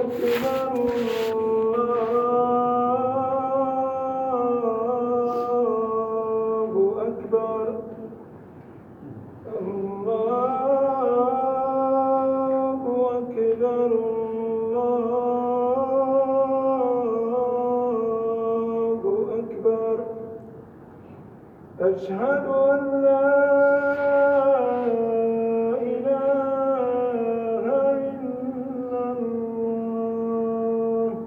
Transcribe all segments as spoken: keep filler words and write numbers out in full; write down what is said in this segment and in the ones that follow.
أشهد أن لا إله إلا الله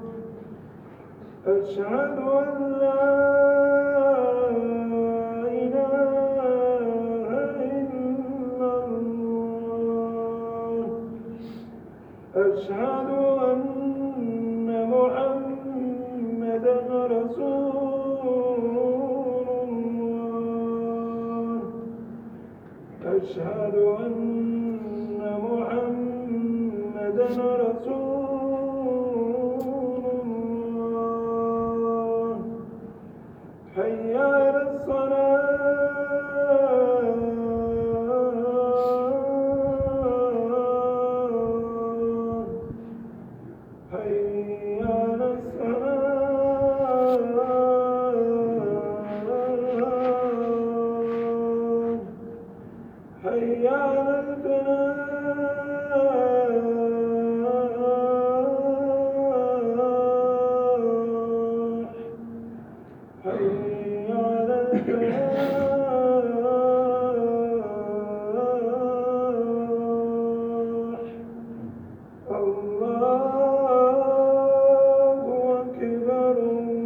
أشهد أن لا إله إلا الله أشهد أن محمدا رسول الله أشهد أن محمدا رسول الله حي على الصلاة حي على الصلاة حي على الفلاح حي على الفلاح الله أكبر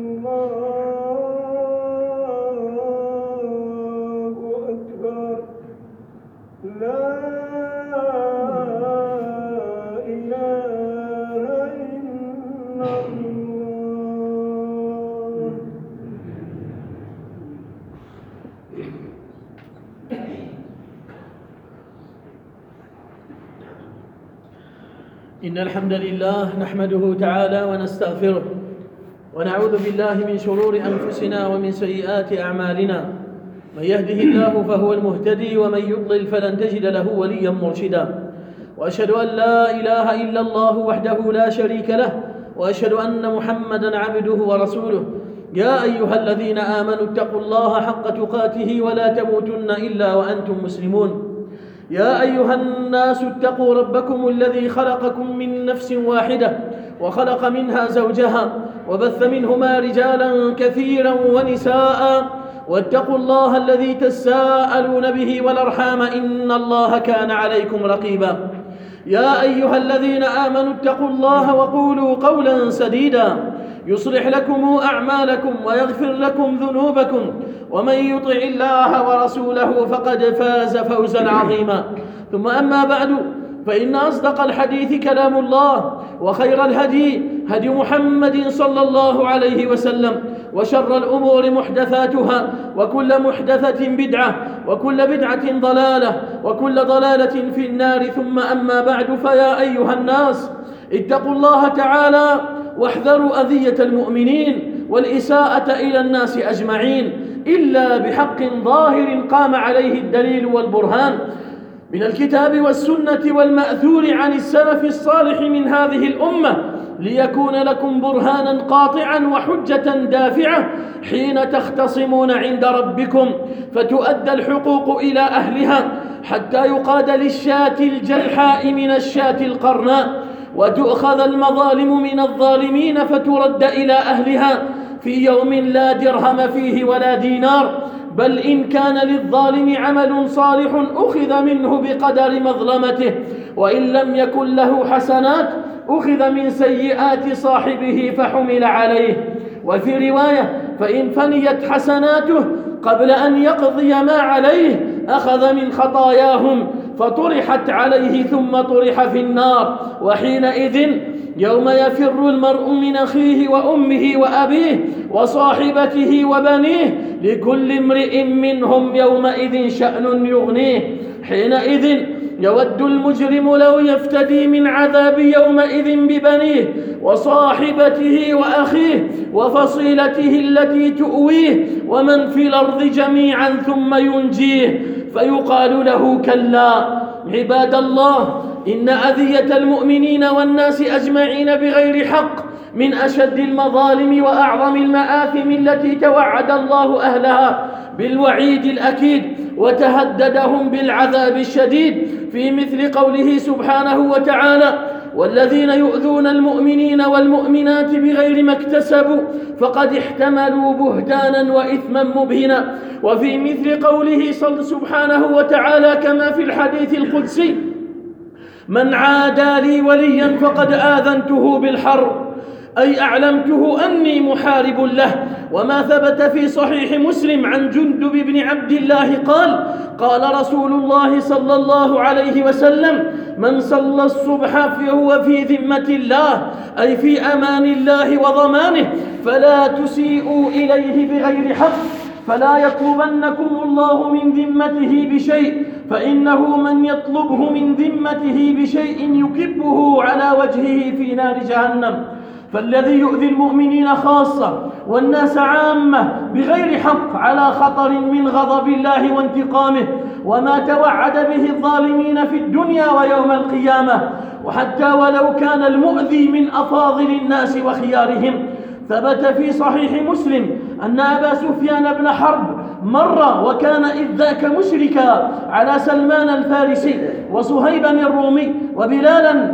الله أكبر لا إله إلا الله. إن الحمد لله نحمده تعالى ونستغفره ونعوذ بالله من شرور أنفسنا ومن سيئات أعمالنا من يهده الله فهو المهتدي ومن يضلل فلن تجد له وليا مرشدا وأشهد أن لا إله إلا الله وحده لا شريك له وأشهد أن محمدا عبده ورسوله يا أيها الذين آمنوا اتقوا الله حق تقاته ولا تموتن إلا وأنتم مسلمون يا أيها الناس اتقوا ربكم الذي خلقكم من نفس واحدة وخلق منها زوجها وبث منهما رجالا كثيرا ونساء واتقوا الله الذي تساءلون به والأرحام إن الله كان عليكم رقيبا يا أيها الذين آمنوا اتقوا الله وقولوا قولا سديدا يصلح لكم أعمالكم ويغفر لكم ذنوبكم ومن يطع الله ورسوله فقد فاز فوزا عظيما ثم أما بعد فإن أصدق الحديث كلام الله وخير الهدي هدي محمد صلى الله عليه وسلم وشر الأمور محدثاتها وكل محدثة بدعة وكل بدعة ضلالة وكل ضلالة في النار ثم أما بعد فيا أيها الناس اتقوا الله تعالى واحذروا أذية المؤمنين والإساءة إلى الناس أجمعين إلا بحق ظاهر قام عليه الدليل والبرهان من الكتاب والسنة والمأثور عن السلف الصالح من هذه الأمة ليكون لكم برهانا قاطعا وحجة دافعة حين تختصمون عند ربكم فتؤدى الحقوق إلى أهلها حتى يقاد للشاة الجلحاء من الشاة القرناء وتؤخذ المظالم من الظالمين فترد إلى أهلها في يوم لا درهم فيه ولا دينار بل إن كان للظالم عمل صالح أخذ منه بقدر مظلمته وإن لم يكن له حسنات أخذ من سيئات صاحبه فحمل عليه وفي رواية فإن فنيت حسناته قبل أن يقضي ما عليه أخذ من خطاياهم فطرحت عليه ثم طرح في النار وحينئذ يوم يفر المرء من أخيه وأمه وأبيه وصاحبته وبنيه لكل امرئ منهم يومئذ شأن يغنيه حينئذ يود المجرم لو يفتدي من عذاب يومئذ ببنيه وصاحبته وأخيه وفصيلته التي تؤويه ومن في الأرض جميعا ثم ينجيه فيقال له كلا عباد الله إن أذية المؤمنين والناس أجمعين بغير حق من أشد المظالم وأعظم المآثم التي توعد الله أهلها بالوعيد الأكيد وتهددهم بالعذاب الشديد في مثل قوله سبحانه وتعالى: والذين يؤذون المؤمنين والمؤمنات بغير ما اكتسبوا فقد احتملوا بهتانا وإثما مبينا. وفي مثل قوله سبحانه وتعالى كما في الحديث القدسي: من عادى لي وليا فقد آذنته بالحرب، أي أعلمته أني محارب له. وما ثبت في صحيح مسلم عن جندب بن عبد الله قال: قال رسول الله صلى الله عليه وسلم: من صلى الصبح فهو في ذمة الله، أي في أمان الله وضمانه، فلا تسيئوا إليه بغير حق، فلا يطلبنكم الله من ذمته بشيء، فإنه من يطلبه من ذمته بشيء يكبه على وجهه في نار جهنم. فالذي يؤذي المؤمنين خاصة والناس عامة بغير حق على خطر من غضب الله وانتقامه، وما توعد به الظالمين في الدنيا ويوم القيامة، وحتى ولو كان المؤذي من أفاضل الناس وخيارهم. ثبت في صحيح مسلم أن أبا سفيان بن حرب مر وكان إذ ذاك مشركا على سلمان الفارسي وصهيبا الرومي وبلالا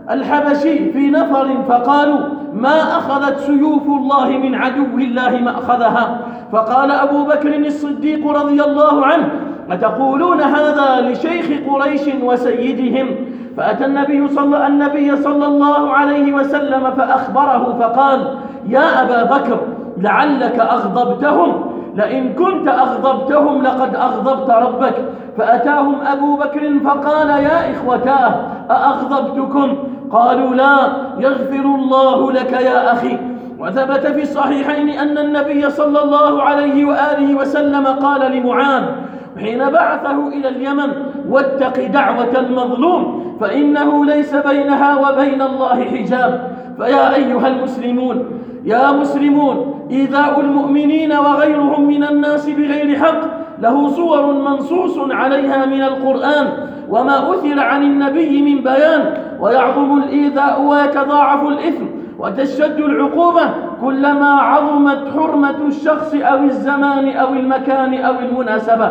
الحبشي في نفر، فقالوا: ما أخذت سيوف الله من عدو الله ما أخذها. فقال أبو بكر الصديق رضي الله عنه: أتقولون هذا لشيخ قريش وسيدهم؟ فأتى النبي صلى, النبي صلى الله عليه وسلم فأخبره فقال: يا أبا بكر لعلك أغضبتهم، لئن كنت أغضبتهم لقد أغضبت ربك. فأتاهم أبو بكر فقال: يا إخوتاه أأغضبتكم؟ قالوا: لا، يغفر الله لك يا أخي. وثبت في الصحيحين أن النبي صلى الله عليه وآله وسلم قال لمعاذ حين بعثه إلى اليمن: واتق دعوة المظلوم فإنه ليس بينها وبين الله حجاب. فيا أيها المسلمون يا مسلمون إيذاء المؤمنين وغيرهم من الناس بغير حق له صور منصوص عليها من القرآن وما أثر عن النبي من بيان، ويعظم الإيذاء ويتضاعف الإثم وتشتد العقوبة كلما عظمت حرمة الشخص أو الزمان أو المكان أو المناسبة.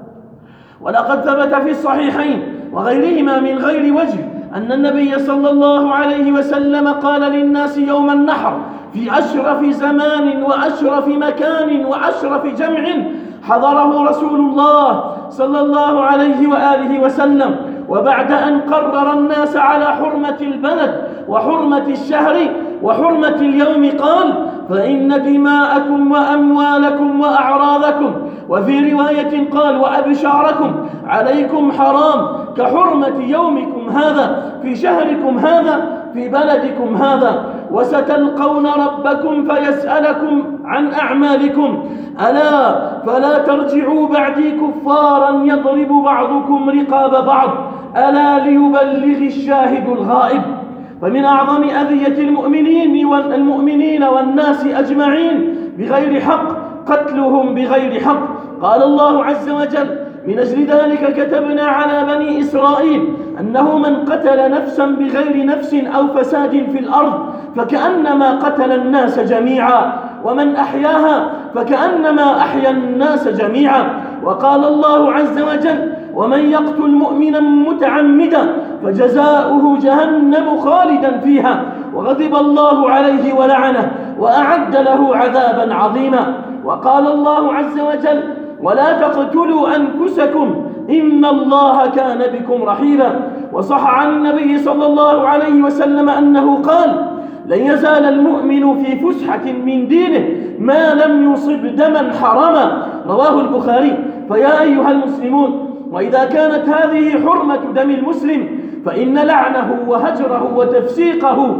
ولقد ثبت في الصحيحين وغيرهما من غير وجه أن النبي صلى الله عليه وسلم قال للناس يوم النحر في أشرف زمان وأشرف مكان وأشرف جمع حضره رسول الله صلى الله عليه وآله وسلم، وبعد أن قرر الناس على حرمة البلد وحرمة الشهر وحرمة اليوم قال: فإن دماءكم وأموالكم وأعراضكم، وفي رواية قال: وأبشاركم عليكم حرام كحرمة يومكم هذا في شهركم هذا في بلدكم هذا، وستلقون ربكم فيسألكم عن أعمالكم، ألا فلا ترجعوا بعدي كفارا يضرب بعضكم رقاب بعض، ألا ليبلغ الشاهد الغائب. فمن أعظم أذية المؤمنين والمؤمنين والناس أجمعين بغير حق قتلهم بغير حق. قال الله عز وجل: من أجل ذلك كتبنا على بني إسرائيل أنه من قتل نفسا بغير نفس أو فساد في الأرض فكأنما قتل الناس جميعا، ومن أحياها فكأنما أحيا الناس جميعا. وقال الله عز وجل: ومن يقتل مؤمنا متعمدا فجزاؤه جهنم خالدا فيها وغضب الله عليه ولعنه وأعد له عذابا عظيما. وقال الله عز وجل: ولا تقتلوا أنفسكم إن الله كان بكم رحيما. وصح عن النبي صلى الله عليه وسلم أنه قال: لن يزال المؤمن في فسحة من دينه ما لم يصب دما حراما، رواه البخاري. فيا أيها المسلمون، وإذا كانت هذه حرمة دم المسلم فإن لعنه وهجره وتفسيقه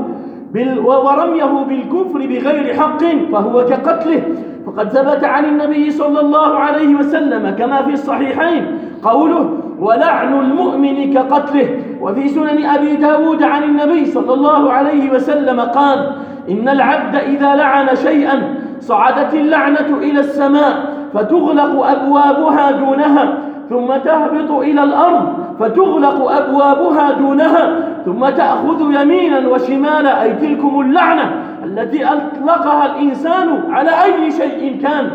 ورميه بالكفر بغير حق فهو كقتله. فقد ثبت عن النبي صلى الله عليه وسلم كما في الصحيحين قوله: ولعن المؤمن كقتله. وفي سنن أبي داود عن النبي صلى الله عليه وسلم قال: إن العبد إذا لعن شيئا صعدت اللعنة إلى السماء فتغلق أبوابها دونها ثم تهبط إلى الأرض فتغلق أبوابها دونها، ثم تأخذ يمينا وشمالا، أي تلكم اللعنة التي أطلقها الإنسان على أي شيء كان.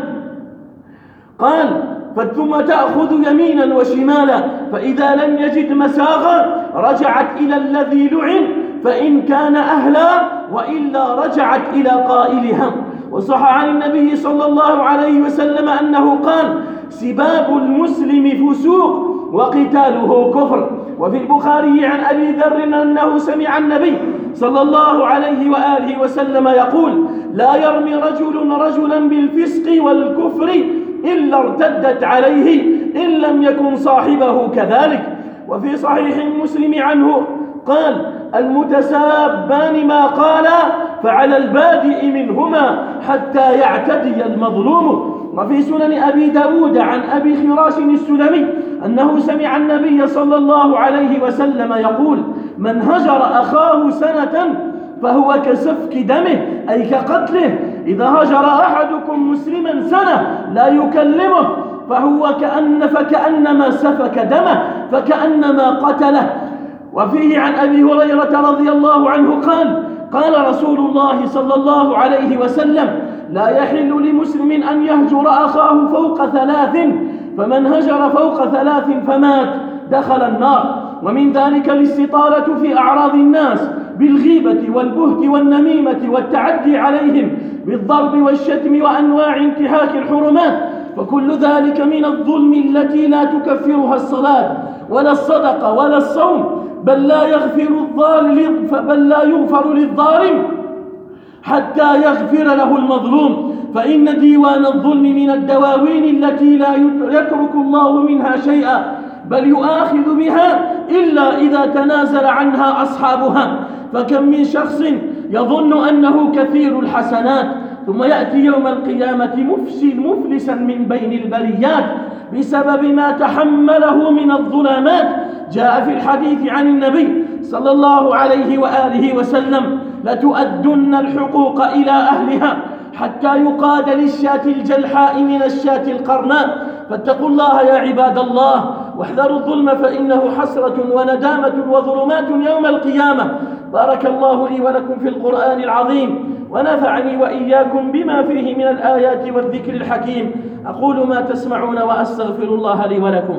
قال ثم تأخذ يمينا وشمالا، فإذا لم يجد مساغا رجعت إلى الذي لعن فإن كان أهلا، وإلا رجعت إلى قائلها. وصح عن النبي صلى الله عليه وسلم أنه قال: سباب المسلم فسوق وقتاله كفر. وفي البخاري عن أبي ذر أنه سمع النبي صلى الله عليه وآله وسلم يقول: لا يرمي رجل رجلا بالفسق والكفر إلا ارتدت عليه إن لم يكن صاحبه كذلك. وفي صحيح مسلم عنه قال: المتسابان ما قالا فعلى البادئ منهما حتى يعتدي المظلوم. وفي سنن أبي داود عن أبي خراش السلمي أنه سمع النبي صلى الله عليه وسلم يقول: من هجر أخاه سنة فهو كسفك دمه، أي كقتله. إذا هجر أحدكم مسلما سنة لا يكلمه فهو كأن فكأنما سفك دمه، فكأنما قتله. وفيه عن أبي هريرة رضي الله عنه قال: قال رسول الله صلى الله عليه وسلم: لا يحل لمسلم أن يهجر أخاه فوق ثلاث، فمن هجر فوق ثلاث فمات دخل النار. ومن ذلك الاستطالة في أعراض الناس بالغيبة والبهت والنميمة والتعدي عليهم بالضرب والشتم وأنواع انتهاك الحرمات، فكل ذلك من الظلم التي لا تكفرها الصلاة ولا الصدقة ولا الصوم، بل لا يغفر الظالم بل لا يغفر للظالم حتى يغفر له المظلوم. فإن ديوان الظلم من الدواوين التي لا يترك الله منها شيئا، بل يؤاخذ بها إلا إذا تنازل عنها أصحابها. فكم من شخص يظن أنه كثير الحسنات ثم يأتي يوم القيامة مفسد مفلسا من بين البريات بسبب ما تحمله من الظلامات. جاء في الحديث عن النبي صلى الله عليه وآله وسلم: لتؤدن الحقوق إلى أهلها حتى يقاد للشاة الجلحاء من الشاة القرناء. فاتقوا الله يا عباد الله واحذروا الظلم، فإنه حسرة وندامة وظلمات يوم القيامة. بارك الله لي ولكم في القرآن العظيم، ونفعني وإياكم بما فيه من الآيات والذكر الحكيم. أقول ما تسمعون وأستغفر الله لي ولكم.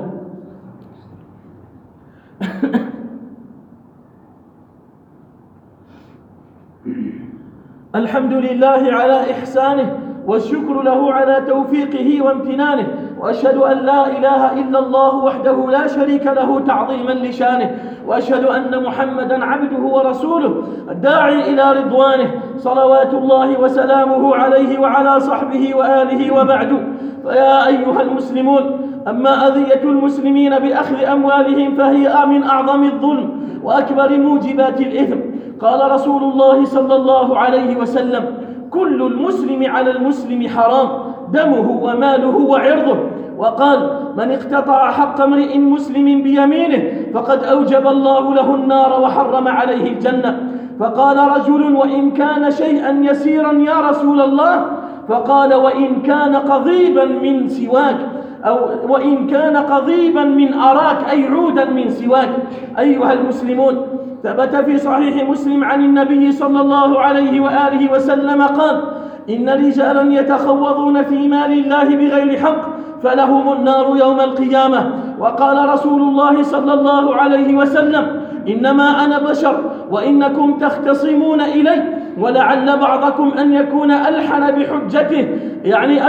الحمد لله على إحسانه، والشكر له على توفيقه وامتنانه، وأشهد أن لا إله إلا الله وحده لا شريك له تعظيما لشانه، وأشهد أن محمدا عبده ورسوله الداعي إلى رضوانه، صلوات الله وسلامه عليه وعلى صحبه وآله. وبعد، فيا أيها المسلمون، أما أذية المسلمين بأخذ أموالهم فهي من أعظم الظلم وأكبر موجبات الإثم. قال رسول الله صلى الله عليه وسلم: كل المسلم على المسلم حرام، دمه وماله وعرضه. وقال: من اقتطع حق امرئ مسلم بيمينه فقد أوجب الله له النار وحرم عليه الجنة. فقال رجل: وإن كان شيئا يسيرا يا رسول الله؟ فقال: وإن كان قضيبا من سواك، أو وإن كان قضيبا من أراك، أي عودا من سواك. أيها المسلمون، ثبت في صحيح مسلم عن النبي صلى الله عليه وآله وسلم قال: إن رجالا يتخوضون في مال الله بغير حق فلهم النار يوم القيامة. وقال رسول الله صلى الله عليه وسلم: إنما أنا بشر وإنكم تختصمون إلي، ولعل بعضكم أن يكون ألحن بحجته، يعني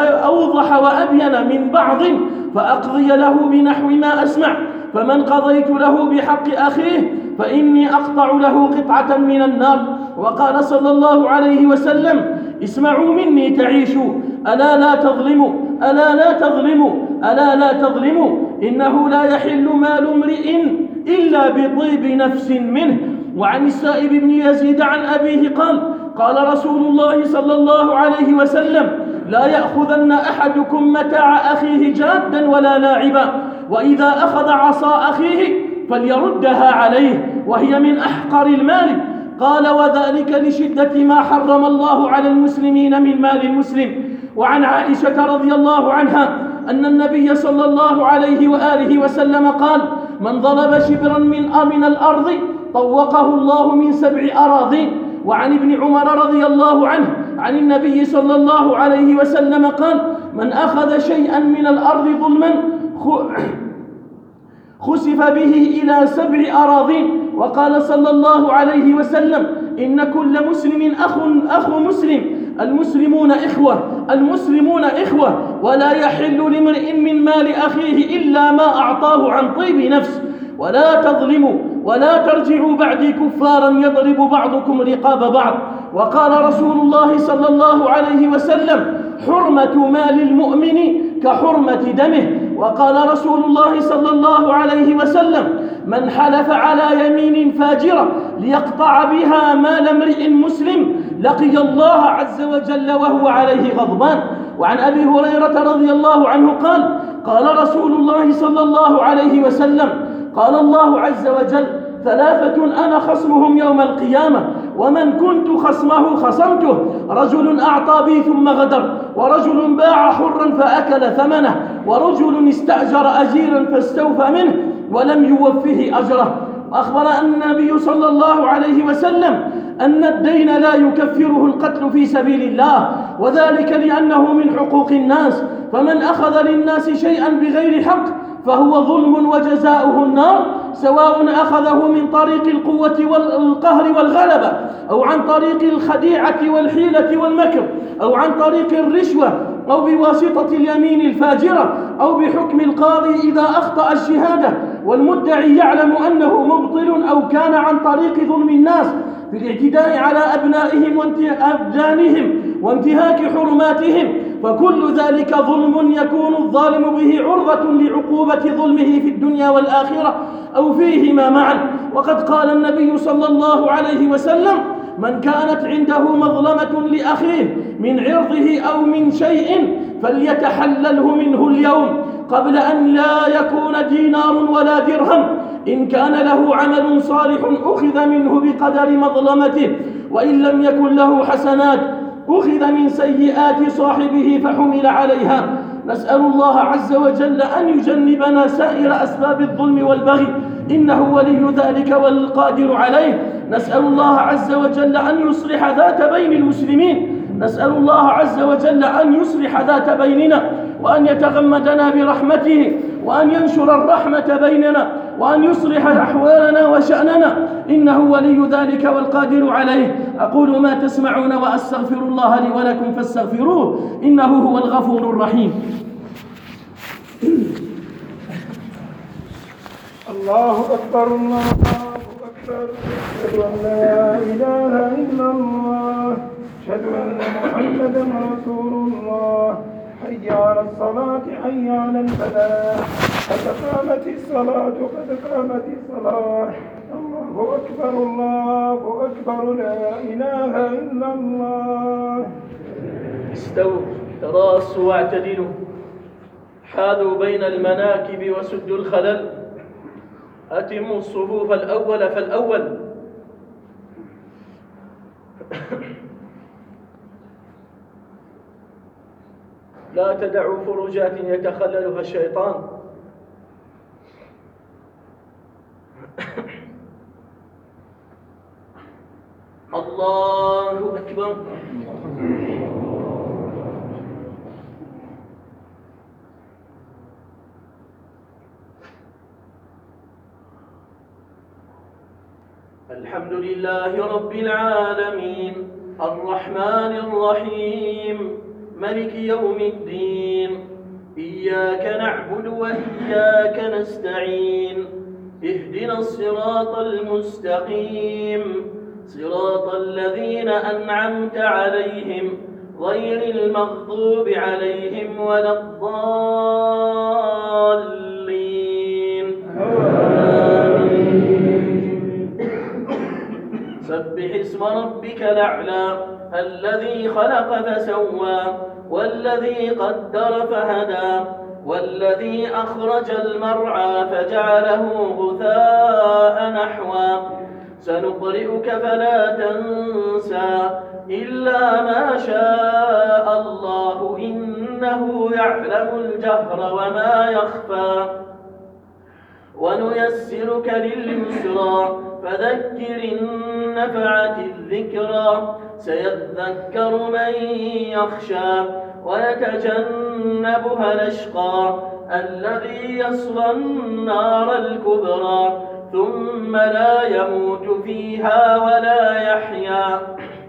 أوضح وأبين من بعض، فأقضي له بنحو ما أسمع. فمن قضيت له بحق أخيه فإني أقطع له قطعة من النار. وقال صلى الله عليه وسلم: اسمعوا مني تعيشوا، ألا لا تظلموا، ألا لا تظلموا، ألا لا تظلموا، إنه لا يحل مال امرئ إلا بطيب نفس منه. وعن السائب بن يزيد عن أبيه قال: قال رسول الله صلى الله عليه وسلم: لا يأخذن أحدكم متاع أخيه جادا ولا لاعبا، وإذا أخذ عصا أخيه فليردها عليه، وهي من أحقر المال. قال: وذلك لشدة ما حرم الله على المسلمين من مال المسلم. وعن عائشة رضي الله عنها أن النبي صلى الله عليه وآله وسلم قال: من ظلم شبرا من من الأرض طوقه الله من سبع أراضين. وعن ابن عمر رضي الله عنه عن النبي صلى الله عليه وسلم قال: من أخذ شيئا من الأرض ظلما خسف به إلى سبع أراضين. وقال صلى الله عليه وسلم: إن كل مسلم أخ أخ مسلم، المسلمون إخوة المسلمون إخوة ولا يحل لامرئ من مال أخيه إلا ما أعطاه عن طيب نفس. ولا تظلموا ولا ترجعوا بعدي كفارا يضرب بعضكم رقاب بعض. وقال رسول الله صلى الله عليه وسلم: حرمة مال المؤمن كحرمة دمه. وقال رسول الله صلى الله عليه وسلم: من حلف على يمين فاجرة ليقطع بها مال امرئ مسلم لقي الله عز وجل وهو عليه غضبان. وعن أبي هريرة رضي الله عنه قال: قال رسول الله صلى الله عليه وسلم: قال الله عز وجل: ثلاثة أنا خصمهم يوم القيامة ومن كنت خصمه خصمته: رجل أعطى بي ثم غدر، ورجل باع حرا فأكل ثمنه، ورجل استأجر أجيرا فاستوفى منه ولم يوفه أجره. وأخبر أن النبي صلى الله عليه وسلم أن الدين لا يكفره القتل في سبيل الله، وذلك لأنه من حقوق الناس، فمن أخذ للناس شيئا بغير حق فهو ظلم وجزاؤه النار، سواء أخذه من طريق القوة والقهر والغلبة، أو عن طريق الخديعة والحيلة والمكر، أو عن طريق الرشوة، أو بواسطة اليمين الفاجرة، أو بحكم القاضي إذا أخطأ الشهادة والمدعي يعلم أنه مبطل، أو كان عن طريق ظلم الناس في الاعتداء على أبنائهم وأبدانهم وانتهاك حرماتهم، فكل ذلك ظلم يكون الظالم به عرضة لعقوبة ظلمه في الدنيا والآخرة أو فيهما معا. وقد قال النبي صلى الله عليه وسلم: من كانت عنده مظلمة لأخيه من عرضه أو من شيء فليتحلله منه اليوم قبل أن لا يكون دينار ولا درهم. إن كان له عمل صالح أخذ منه بقدر مظلمته، وإن لم يكن له حسنات أخذ من سيئات صاحبه فحمل عليها. نسأل الله عز وجل أن يجنبنا سائر أسباب الظلم والبغي، إنه ولي ذلك والقادر عليه. نسأل الله عز وجل أن يصلح ذات بين المسلمين، نسأل الله عز وجل أن يصلح ذات بيننا، وأن يتغمدنا برحمته، وأن ينشر الرحمة بيننا، وأن يصلح أحوالنا وشأننا، إنه ولي ذلك والقادر عليه. أقول ما تسمعون وأستغفر الله لي ولكم فاستغفروه إنه هو الغفور الرحيم. الله أكبر الله أكبر، أشهد أن لا إله إلا الله، أشهد أن محمدا رسول الله. حي على الصلاة حي على الفلاح، قد قامت الصلاة قد قامت الصلاة. الله أكبر الله أكبر، لا إله إلا الله. استووا تراصوا واعتدلوا، حاذوا بين المناكب وسدوا الخلل، أتموا الصفوف الأول فالأول. لا تدعوا فرجات يتخللها الشيطان. الله أكبر. الحمد لله رب العالمين، الرحمن الرحيم، ملك يوم الدين. إياك نعبد وإياك نستعين، اهدنا الصراط المستقيم، صراط الذين أنعمت عليهم غير المغضوب عليهم ولا الضالين. سبح اسم ربك الأعلى الذي خلق فسوى، والذي قدر فهدى، والذي أخرج المرعى فجعله غثاء نحوا. سنقرئك فلا تنسى إلا ما شاء الله، إنه يعلم الجهر وما يخفى. ونيسرك لليسرى فذكر إن نفعت الذكرى سيذكر من يخشى ويتجنبها الأشقى الذي يصلى النار الكبرى ثم لا يموت فيها ولا يحيا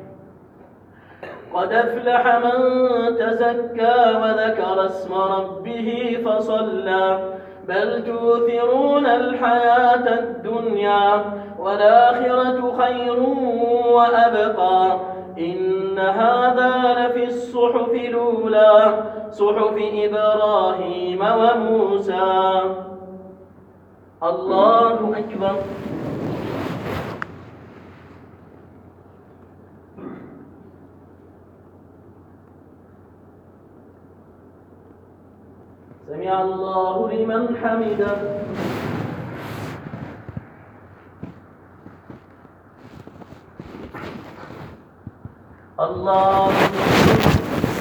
قد أفلح من تزكى وذكر اسم ربه فصلى بل تؤثرون الحياة الدنيا والآخرة خير وأبقى إن هذا لفي الصحف الأولى صحف إبراهيم وموسى. الله أكبر. سمع الله لمن حمده. الله أكبر.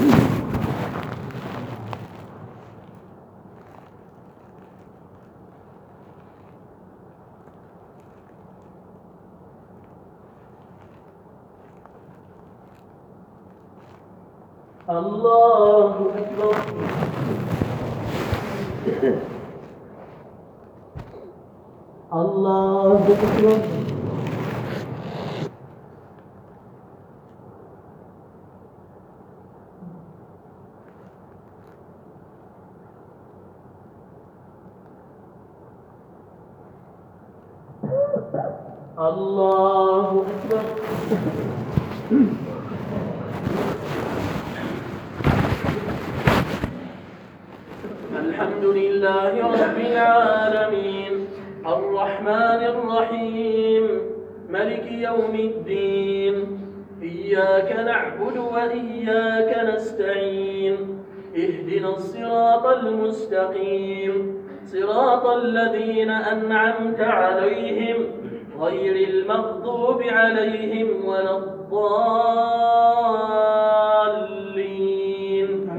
الله أكبر. الله أكبر. الله أكبر. الحمد لله رب العالمين الرحمن الرحيم ملك يوم الدين إياك نعبد وإياك نستعين اهدنا الصراط المستقيم صراط الذين أنعمت عليهم غير المغضوب عليهم ولا الضالين.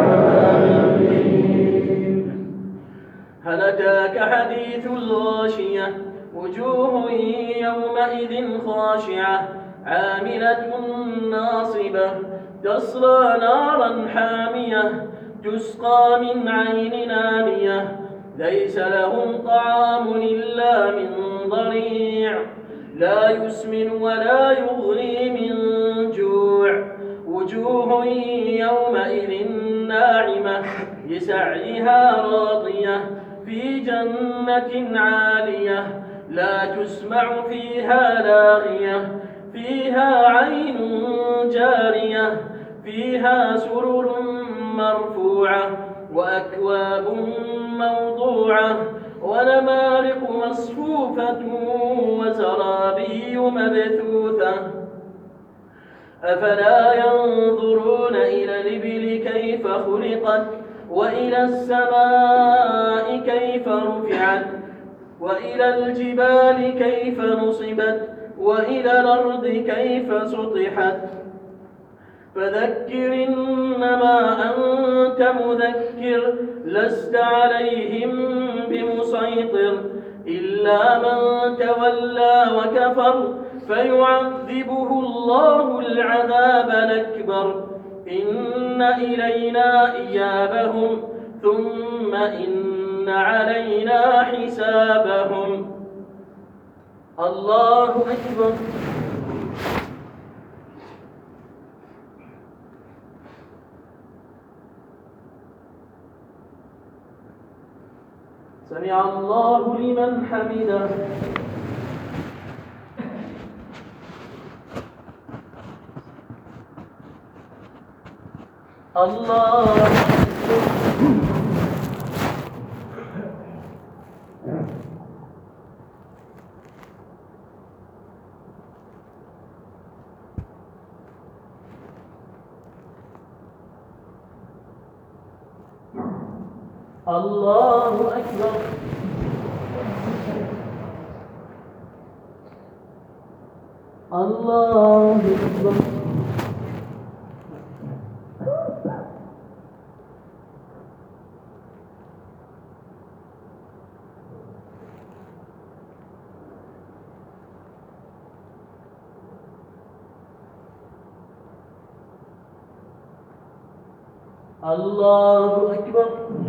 هل أتاك حديث الغاشية وجوه يومئذ خاشعة عاملة ناصبة تصلى نارا حامية تسقى من عين آنية ليس لهم طعام إلا من ضريع لا يسمن ولا يغني من جوع وجوه يومئذ ناعمة لسعيها راضية في جنة عالية لا تسمع فيها لاغية فيها عين جارية فيها سرر مرفوعة وأكواب موضوعة ونمارق مصفوفة وزرابي مبثوثة أفلا ينظرون إلى الإبل كيف خلقت وإلى السماء كيف رفعت وإلى الجبال كيف نصبت وإلى الأرض كيف سطحت فذكر إنما أنت مذكر لست عليهم بمسيطر إلا من تولى وكفر فيعذبه الله العذاب الأكبر إن إلينا إيابهم ثم إن علينا حسابهم. الله أكبر. سمع الله لمن حمده. الله أكبر. الله أكبر. الله أكبر. الله أكبر.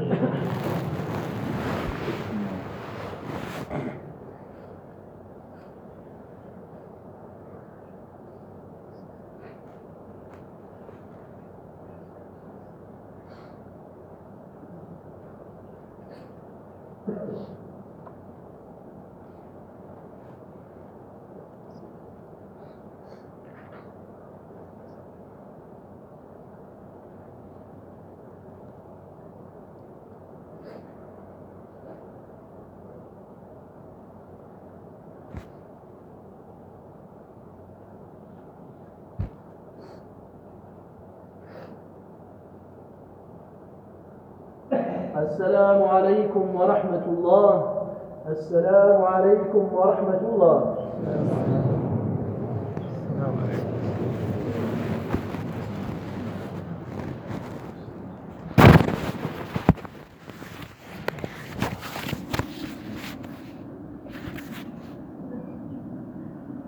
السلام عليكم ورحمة الله. السلام عليكم ورحمة الله. السلام عليكم.